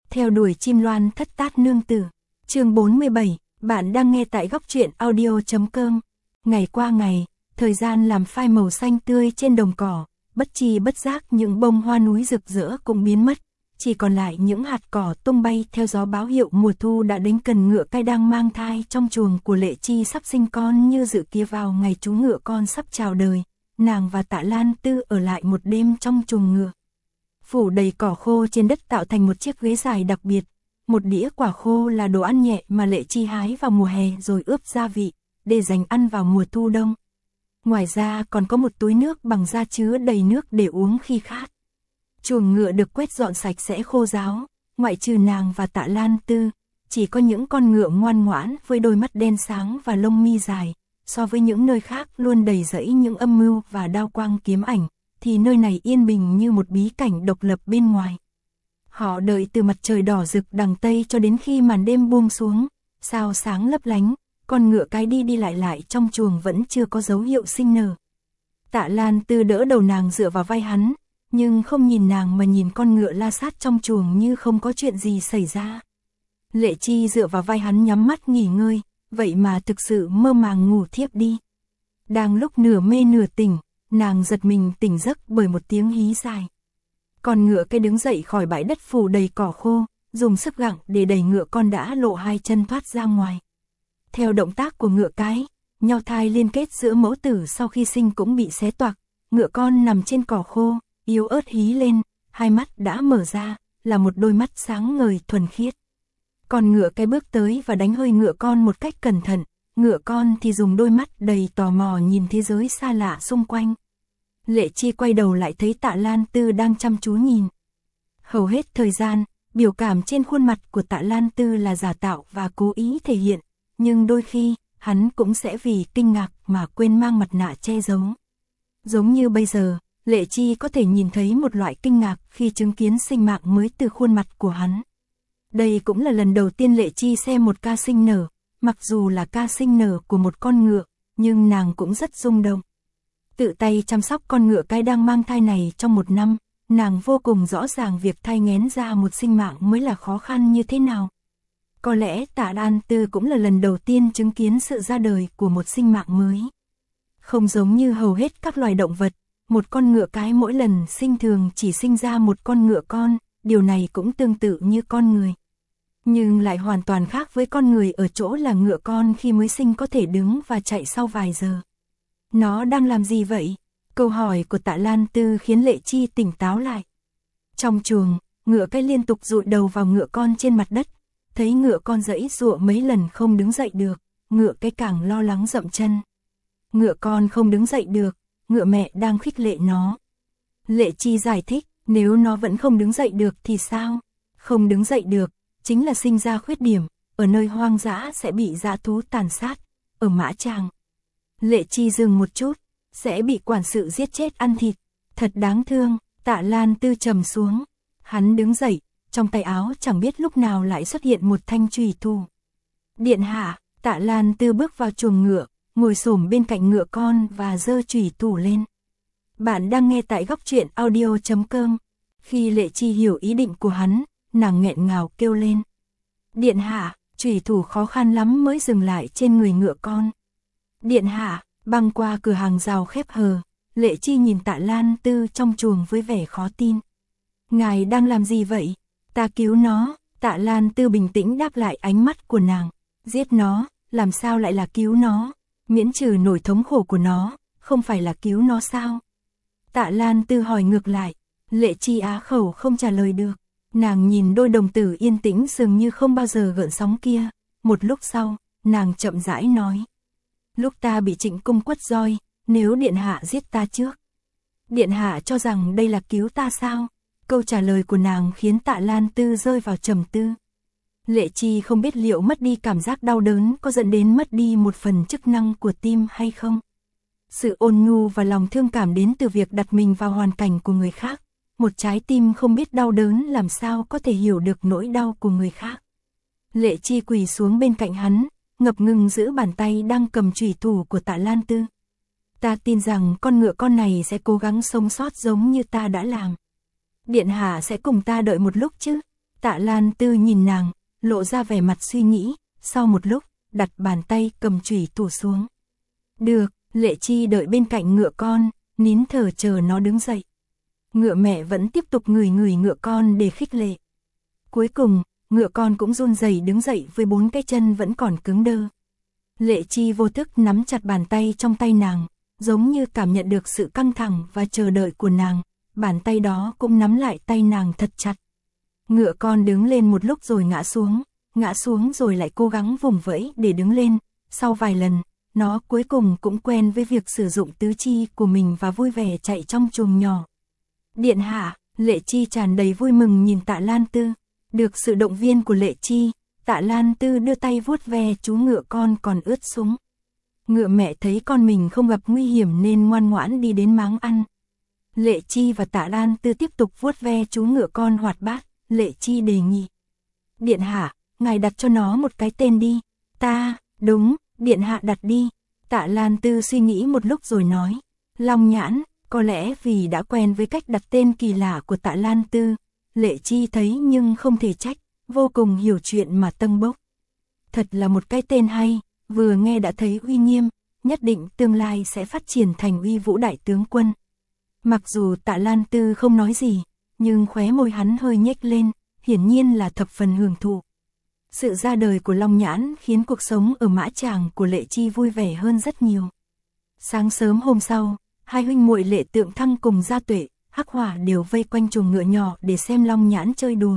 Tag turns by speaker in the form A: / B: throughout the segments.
A: Theo đuổi chim loan thất tát nương tử. Chương 47, bạn đang nghe tại góc truyện audio.com. Ngày qua ngày, thời gian làm phai màu xanh tươi trên đồng cỏ, bất chi bất giác những bông hoa núi rực rỡ cũng biến mất, chỉ còn lại những hạt cỏ tung bay theo gió báo hiệu mùa thu đã đến. Cần ngựa cai đang mang thai trong chuồng của Lệ Chi sắp sinh con như dự kia. Vào ngày chú ngựa con sắp chào đời, nàng và Tạ Lan Tư ở lại một đêm trong chuồng ngựa. Phủ đầy cỏ khô trên đất tạo thành một chiếc ghế dài đặc biệt. Một đĩa quả khô là đồ ăn nhẹ mà Lệ Chi hái vào mùa hè rồi ướp gia vị, để dành ăn vào mùa thu đông. Ngoài ra còn có một túi nước bằng da chứa đầy nước để uống khi khát. Chuồng ngựa được quét dọn sạch sẽ khô ráo, ngoại trừ nàng và Tạ Lan Tư, chỉ có những con ngựa ngoan ngoãn với đôi mắt đen sáng và lông mi dài. So với những nơi khác luôn đầy rẫy những âm mưu và đao quang kiếm ảnh, thì nơi này yên bình như một bí cảnh độc lập bên ngoài. Họ đợi từ mặt trời đỏ rực đằng Tây cho đến khi màn đêm buông xuống, sao sáng lấp lánh, con ngựa cái đi đi lại trong chuồng vẫn chưa có dấu hiệu sinh nở. Tạ Lan Tư đỡ đầu nàng dựa vào vai hắn, nhưng không nhìn nàng mà nhìn con ngựa la sát trong chuồng như không có chuyện gì xảy ra. Lệ Chi dựa vào vai hắn nhắm mắt nghỉ ngơi, vậy mà thực sự mơ màng ngủ thiếp đi. Đang lúc nửa mê nửa tỉnh, nàng giật mình tỉnh giấc bởi một tiếng hí dài. Con ngựa cái đứng dậy khỏi bãi đất phủ đầy cỏ khô, dùng sức gặng để đẩy ngựa con đã lộ hai chân thoát ra ngoài. Theo động tác của ngựa cái, nhau thai liên kết giữa mẫu tử sau khi sinh cũng bị xé toạc. Ngựa con nằm trên cỏ khô, yếu ớt hí lên, hai mắt đã mở ra, là một đôi mắt sáng ngời thuần khiết. Con ngựa cái bước tới và đánh hơi ngựa con một cách cẩn thận, ngựa con thì dùng đôi mắt đầy tò mò nhìn thế giới xa lạ xung quanh. Lệ Chi quay đầu lại thấy Tạ Lan Tư đang chăm chú nhìn. Hầu hết thời gian, biểu cảm trên khuôn mặt của Tạ Lan Tư là giả tạo và cố ý thể hiện, nhưng đôi khi, hắn cũng sẽ vì kinh ngạc mà quên mang mặt nạ che giấu. Giống như bây giờ, Lệ Chi có thể nhìn thấy một loại kinh ngạc khi chứng kiến sinh mạng mới từ khuôn mặt của hắn. Đây cũng là lần đầu tiên Lệ Chi xem một ca sinh nở, mặc dù là ca sinh nở của một con ngựa, nhưng nàng cũng rất rung động. Tự tay chăm sóc con ngựa cái đang mang thai này trong một năm, nàng vô cùng rõ ràng việc thai nghén ra một sinh mạng mới là khó khăn như thế nào. Có lẽ Tạ Lan Tư cũng là lần đầu tiên chứng kiến sự ra đời của một sinh mạng mới. Không giống như hầu hết các loài động vật, một con ngựa cái mỗi lần sinh thường chỉ sinh ra một con ngựa con, điều này cũng tương tự như con người. Nhưng lại hoàn toàn khác với con người ở chỗ là ngựa con khi mới sinh có thể đứng và chạy sau vài giờ. Nó đang làm gì vậy? Câu hỏi của Tạ Lan Tư khiến Lệ Chi tỉnh táo lại. Trong chuồng, ngựa cái liên tục dụi đầu vào ngựa con trên mặt đất. Thấy ngựa con giãy giụa mấy lần không đứng dậy được, ngựa cái càng lo lắng dậm chân. Ngựa con không đứng dậy được, ngựa mẹ đang khích lệ nó. Lệ Chi giải thích, nếu nó vẫn không đứng dậy được thì sao? Không đứng dậy được, chính là sinh ra khuyết điểm, ở nơi hoang dã sẽ bị dã thú tàn sát, ở Mã Tràng. Lệ Chi dừng một chút, sẽ bị quản sự giết chết ăn thịt, thật đáng thương. Tạ Lan Tư trầm xuống, hắn đứng dậy, trong tay áo chẳng biết lúc nào lại xuất hiện một thanh chùy thủ. Điện hạ, Tạ Lan Tư bước vào chuồng ngựa, ngồi xổm bên cạnh ngựa con và giơ chùy thủ lên. Bạn đang nghe tại góc truyện audio.com. Khi Lệ Chi hiểu ý định của hắn, nàng nghẹn ngào kêu lên. Điện hạ, chùy thủ khó khăn lắm mới dừng lại trên người ngựa con. Điện hạ, băng qua cửa hàng rào khép hờ, Lệ Chi nhìn Tạ Lan Tư trong chuồng với vẻ khó tin. Ngài đang làm gì vậy? Ta cứu nó. Tạ Lan Tư bình tĩnh đáp lại ánh mắt của nàng. Giết nó, làm sao lại là cứu nó? Miễn trừ nỗi thống khổ của nó, không phải là cứu nó sao? Tạ Lan Tư hỏi ngược lại. Lệ Chi á khẩu không trả lời được. Nàng nhìn đôi đồng tử yên tĩnh dường như không bao giờ gợn sóng kia. Một lúc sau, nàng chậm rãi nói. Lúc ta bị Trịnh Cung quất roi, nếu điện hạ giết ta trước. Điện hạ cho rằng đây là cứu ta sao? Câu trả lời của nàng khiến Tạ Lan Tư rơi vào trầm tư. Lệ Chi không biết liệu mất đi cảm giác đau đớn có dẫn đến mất đi một phần chức năng của tim hay không. Sự ôn nhu và lòng thương cảm đến từ việc đặt mình vào hoàn cảnh của người khác. Một trái tim không biết đau đớn làm sao có thể hiểu được nỗi đau của người khác. Lệ Chi quỳ xuống bên cạnh hắn, ngập ngừng giữ bàn tay đang cầm chùy thủ của Tạ Lan Tư. Ta tin rằng con ngựa con này sẽ cố gắng sống sót giống như ta đã làm. Điện hạ sẽ cùng ta đợi một lúc chứ? Tạ Lan Tư nhìn nàng, lộ ra vẻ mặt suy nghĩ, sau một lúc, đặt bàn tay cầm chùy thủ xuống. Được, Lệ Chi đợi bên cạnh ngựa con, nín thở chờ nó đứng dậy. Ngựa mẹ vẫn tiếp tục ngửi ngựa con để khích lệ. Cuối cùng, ngựa con cũng run rẩy đứng dậy với 4 cái chân vẫn còn cứng đơ. Lệ Chi vô thức nắm chặt bàn tay trong tay nàng, giống như cảm nhận được sự căng thẳng và chờ đợi của nàng, bàn tay đó cũng nắm lại tay nàng thật chặt. Ngựa con đứng lên một lúc rồi ngã xuống rồi lại cố gắng vùng vẫy để đứng lên, sau vài lần, nó cuối cùng cũng quen với việc sử dụng tứ chi của mình và vui vẻ chạy trong chuồng nhỏ. Điện hạ, Lệ Chi tràn đầy vui mừng nhìn Tạ Lan Tư. Được sự động viên của Lệ Chi, Tạ Lan Tư đưa tay vuốt ve chú ngựa con còn ướt sũng. Ngựa mẹ thấy con mình không gặp nguy hiểm nên ngoan ngoãn đi đến máng ăn. Lệ Chi và Tạ Lan Tư tiếp tục vuốt ve chú ngựa con hoạt bát. Lệ Chi đề nghị. Điện hạ, ngài đặt cho nó một cái tên đi. Đúng, điện hạ đặt đi. Tạ Lan Tư suy nghĩ một lúc rồi nói. Long Nhãn, có lẽ vì đã quen với cách đặt tên kỳ lạ của Tạ Lan Tư. Lệ Chi thấy nhưng không thể trách, vô cùng hiểu chuyện mà tâng bốc. Thật là một cái tên hay, vừa nghe đã thấy uy nghiêm, nhất định tương lai sẽ phát triển thành uy vũ đại tướng quân. Mặc dù Tạ Lan Tư không nói gì, nhưng khóe môi hắn hơi nhếch lên, hiển nhiên là thập phần hưởng thụ. Sự ra đời của Long Nhãn khiến cuộc sống ở Mã Tràng của Lệ Chi vui vẻ hơn rất nhiều. Sáng sớm hôm sau, hai huynh muội Lệ Tượng Thăng cùng Gia Tuệ, Hắc Hỏa đều vây quanh chuồng ngựa nhỏ để xem Long Nhãn chơi đùa.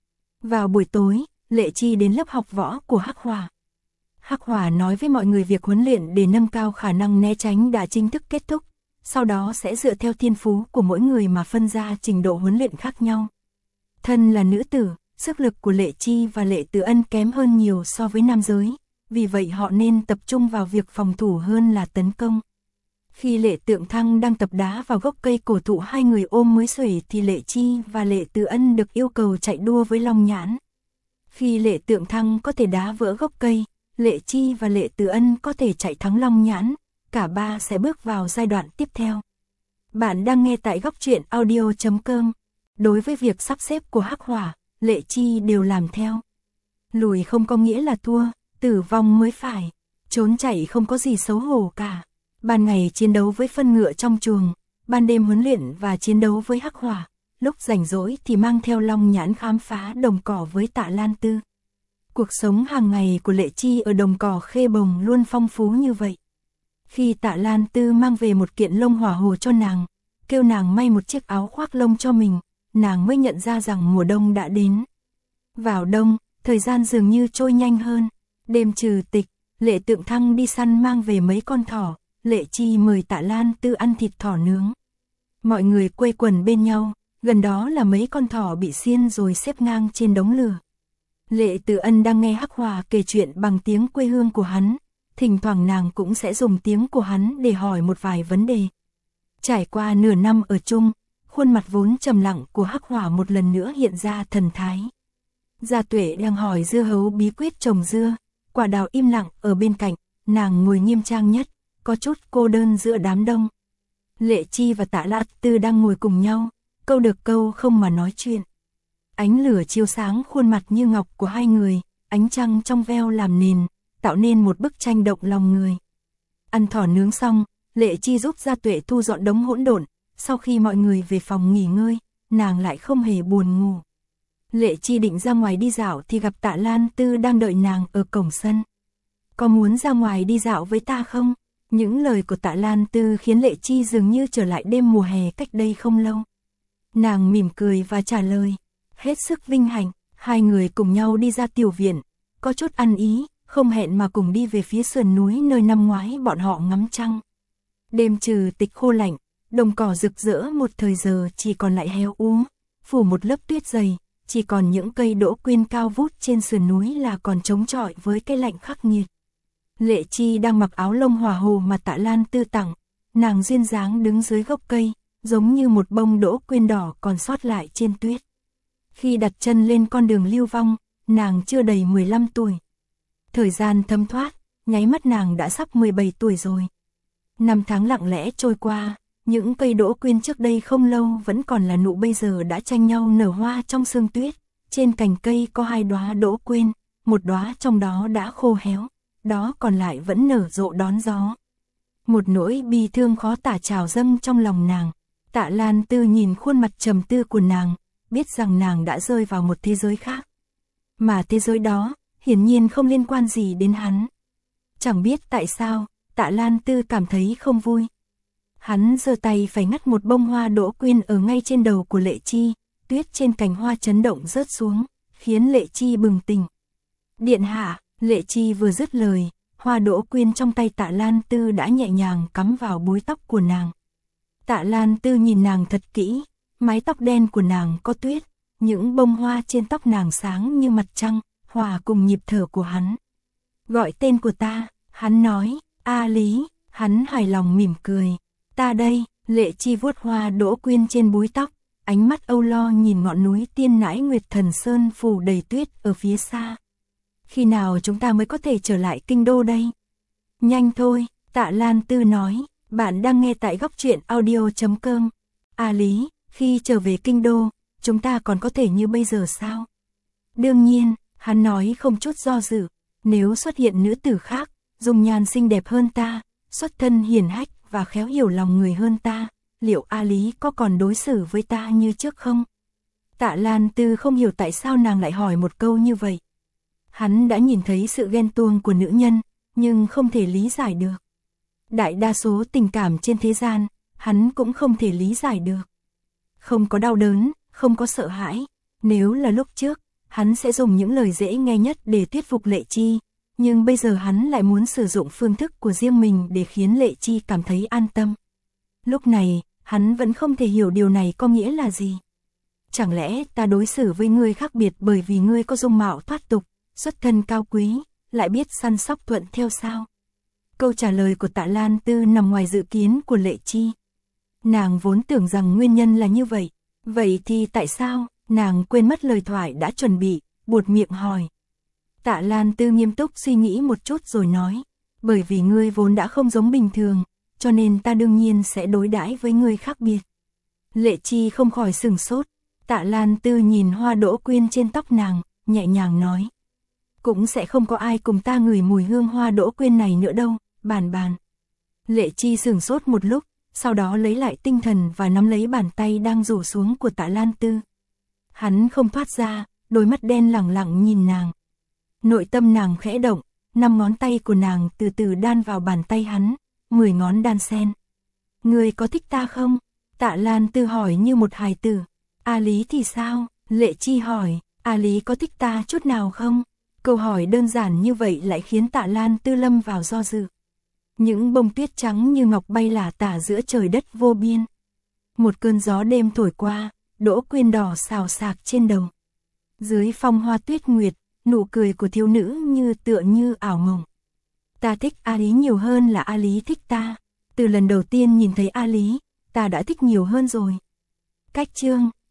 A: Vào buổi tối, Lệ Chi đến lớp học võ của Hắc Hỏa. Hắc Hỏa nói với mọi người việc huấn luyện để nâng cao khả năng né tránh đã chính thức kết thúc, sau đó sẽ dựa theo thiên phú của mỗi người mà phân ra trình độ huấn luyện khác nhau. Thân là nữ tử, sức lực của Lệ Chi và Lệ Từ Ân kém hơn nhiều so với nam giới, vì vậy họ nên tập trung vào việc phòng thủ hơn là tấn công. Khi Lệ Tượng Thăng đang tập đá vào gốc cây cổ thụ hai người ôm mới xuể thì Lệ Chi và Lệ Từ Ân được yêu cầu chạy đua với Long Nhãn. Khi Lệ Tượng Thăng có thể đá vỡ gốc cây, Lệ Chi và Lệ Từ Ân có thể chạy thắng Long Nhãn, cả ba sẽ bước vào giai đoạn tiếp theo. Bạn đang nghe tại Góc Truyện Audio.com. Đối với việc sắp xếp của Hắc Hỏa, Lệ Chi đều làm theo. Lùi không có nghĩa là thua, tử vong mới phải. Trốn chạy không có gì xấu hổ cả. Ban ngày chiến đấu với phân ngựa trong chuồng, ban đêm huấn luyện và chiến đấu với Hắc Hỏa, lúc rảnh rỗi thì mang theo Long Nhãn khám phá đồng cỏ với Tạ Lan Tư. Cuộc sống hàng ngày của Lệ Chi ở đồng cỏ Khê Bồng luôn phong phú như vậy. Khi Tạ Lan Tư mang về một kiện lông hỏa hồ cho nàng, kêu nàng may một chiếc áo khoác lông cho mình, nàng mới nhận ra rằng mùa đông đã đến. Vào đông, thời gian dường như trôi nhanh hơn. Đêm trừ tịch, Lệ Tượng Thăng đi săn mang về mấy con thỏ. Lệ Chi mời Tạ Lan Tư ăn thịt thỏ nướng. Mọi người quây quần bên nhau, gần đó là mấy con thỏ bị xiên rồi xếp ngang trên đống lửa. Lệ Từ Ân đang nghe Hắc Hỏa kể chuyện bằng tiếng quê hương của hắn, thỉnh thoảng nàng cũng sẽ dùng tiếng của hắn để hỏi một vài vấn đề. Trải qua nửa năm ở chung, khuôn mặt vốn trầm lặng của Hắc Hỏa một lần nữa hiện ra thần thái. Gia Tuệ đang hỏi dưa hấu bí quyết trồng dưa, Quả Đào im lặng ở bên cạnh, nàng ngồi nghiêm trang nhất, có chút cô đơn giữa đám đông. Lệ Chi và Tạ Lan Tư đang ngồi cùng nhau, câu được câu không mà nói chuyện. Ánh lửa chiếu sáng khuôn mặt như ngọc của hai người, ánh trăng trong veo làm nền, tạo nên một bức tranh động lòng người. Ăn thỏ nướng xong, Lệ Chi giúp Gia Tuệ thu dọn đống hỗn độn, sau khi mọi người về phòng nghỉ ngơi, nàng lại không hề buồn ngủ. Lệ Chi định ra ngoài đi dạo thì gặp Tạ Lan Tư đang đợi nàng ở cổng sân. Có muốn ra ngoài đi dạo với ta không? Những lời của Tạ Lan Tư khiến Lệ Chi dường như trở lại đêm mùa hè cách đây không lâu. Nàng mỉm cười và trả lời, hết sức vinh hạnh. Hai người cùng nhau đi ra tiểu viện, có chút ăn ý, không hẹn mà cùng đi về phía sườn núi nơi năm ngoái bọn họ ngắm trăng. Đêm trừ tịch khô lạnh, đồng cỏ rực rỡ một thời giờ chỉ còn lại héo úa, phủ một lớp tuyết dày, chỉ còn những cây đỗ quyên cao vút trên sườn núi là còn chống chọi với cái lạnh khắc nghiệt. Lệ Chi đang mặc áo lông hỏa hồ mà Tạ Lan Tư tặng, nàng duyên dáng đứng dưới gốc cây, giống như một bông đỗ quyên đỏ còn sót lại trên tuyết. Khi đặt chân lên con đường lưu vong, nàng chưa đầy 15 tuổi. Thời gian thấm thoát, nháy mắt nàng đã sắp 17 tuổi rồi. Năm tháng lặng lẽ trôi qua, những cây đỗ quyên trước đây không lâu vẫn còn là nụ bây giờ đã tranh nhau nở hoa trong sương tuyết, Trên cành cây có 2 đóa đỗ quyên, một đóa trong đó đã khô héo, đó còn lại vẫn nở rộ đón gió. Một nỗi bi thương khó tả trào dâng trong lòng nàng. Tạ Lan Tư nhìn khuôn mặt trầm tư của nàng, biết rằng nàng đã rơi vào một thế giới khác. Mà thế giới đó, hiển nhiên không liên quan gì đến hắn. Chẳng biết tại sao, Tạ Lan Tư cảm thấy không vui. Hắn giơ tay phải ngắt một bông hoa đỗ quyên ở ngay trên đầu của Lệ Chi, tuyết trên cành hoa chấn động rớt xuống, khiến Lệ Chi bừng tỉnh. Điện hạ, Lệ Chi vừa dứt lời, hoa đỗ quyên trong tay Tạ Lan Tư đã nhẹ nhàng cắm vào búi tóc của nàng. Tạ Lan Tư nhìn nàng thật kỹ, mái tóc đen của nàng có tuyết, những bông hoa trên tóc nàng sáng như mặt trăng, hòa cùng nhịp thở của hắn. Gọi tên của ta, hắn nói, A Lý, hắn hài lòng mỉm cười. Ta đây, Lệ Chi vuốt hoa đỗ quyên trên búi tóc, ánh mắt âu lo nhìn ngọn núi Tiên Nãi Nguyệt Thần Sơn phủ đầy tuyết ở phía xa. Khi nào chúng ta mới có thể trở lại kinh đô đây? Nhanh thôi, Tạ Lan Tư nói, bạn đang nghe tại góc truyện audio.com. A Lý, khi trở về kinh đô, chúng ta còn có thể như bây giờ sao? Đương nhiên, hắn nói không chút do dự, nếu xuất hiện nữ tử khác, dung nhan xinh đẹp hơn ta, xuất thân hiền hách và khéo hiểu lòng người hơn ta, liệu A Lý có còn đối xử với ta như trước không? Tạ Lan Tư không hiểu tại sao nàng lại hỏi một câu như vậy. Hắn đã nhìn thấy sự ghen tuông của nữ nhân, nhưng không thể lý giải được. Đại đa số tình cảm trên thế gian, hắn cũng không thể lý giải được. Không có đau đớn, không có sợ hãi. Nếu là lúc trước, hắn sẽ dùng những lời dễ nghe nhất để thuyết phục Lệ Chi. Nhưng bây giờ hắn lại muốn sử dụng phương thức của riêng mình để khiến Lệ Chi cảm thấy an tâm. Lúc này, hắn vẫn không thể hiểu điều này có nghĩa là gì. Chẳng lẽ ta đối xử với ngươi khác biệt bởi vì ngươi có dung mạo thoát tục, xuất thân cao quý, lại biết săn sóc thuận theo sao? Câu trả lời của Tạ Lan Tư nằm ngoài dự kiến của Lệ Chi. Nàng vốn tưởng rằng nguyên nhân là như vậy. Vậy thì tại sao? Nàng quên mất lời thoại đã chuẩn bị, buột miệng hỏi. Tạ Lan Tư nghiêm túc suy nghĩ một chút rồi nói. Bởi vì ngươi vốn đã không giống bình thường, cho nên ta đương nhiên sẽ đối đãi với ngươi khác biệt. Lệ Chi không khỏi sửng sốt. Tạ Lan Tư nhìn hoa đỗ quyên trên tóc nàng, nhẹ nhàng nói. Cũng sẽ không có ai cùng ta ngửi mùi hương hoa đỗ quyên này nữa đâu, bàn bàn. Lệ Chi sửng sốt một lúc, sau đó lấy lại tinh thần và nắm lấy bàn tay đang rủ xuống của Tạ Lan Tư. Hắn không thoát ra, đôi mắt đen lẳng lặng nhìn nàng. Nội tâm nàng khẽ động, 5 ngón tay của nàng từ từ đan vào bàn tay hắn, 10 ngón đan xen. Ngươi có thích ta không? Tạ Lan Tư hỏi như một hài tử. A Lý thì sao? Lệ Chi hỏi, A Lý có thích ta chút nào không? Câu hỏi đơn giản như vậy lại khiến Tạ Lan Tư lâm vào do dự. Những bông tuyết trắng như ngọc bay lả tả giữa trời đất vô biên. Một cơn gió đêm thổi qua, đỗ quyên đỏ xào xạc trên đầu. Dưới phong hoa tuyết nguyệt, nụ cười của thiếu nữ tựa như ảo mộng. Ta thích A Lý nhiều hơn là A Lý thích ta. Từ lần đầu tiên nhìn thấy A Lý, ta đã thích nhiều hơn rồi. Cách chương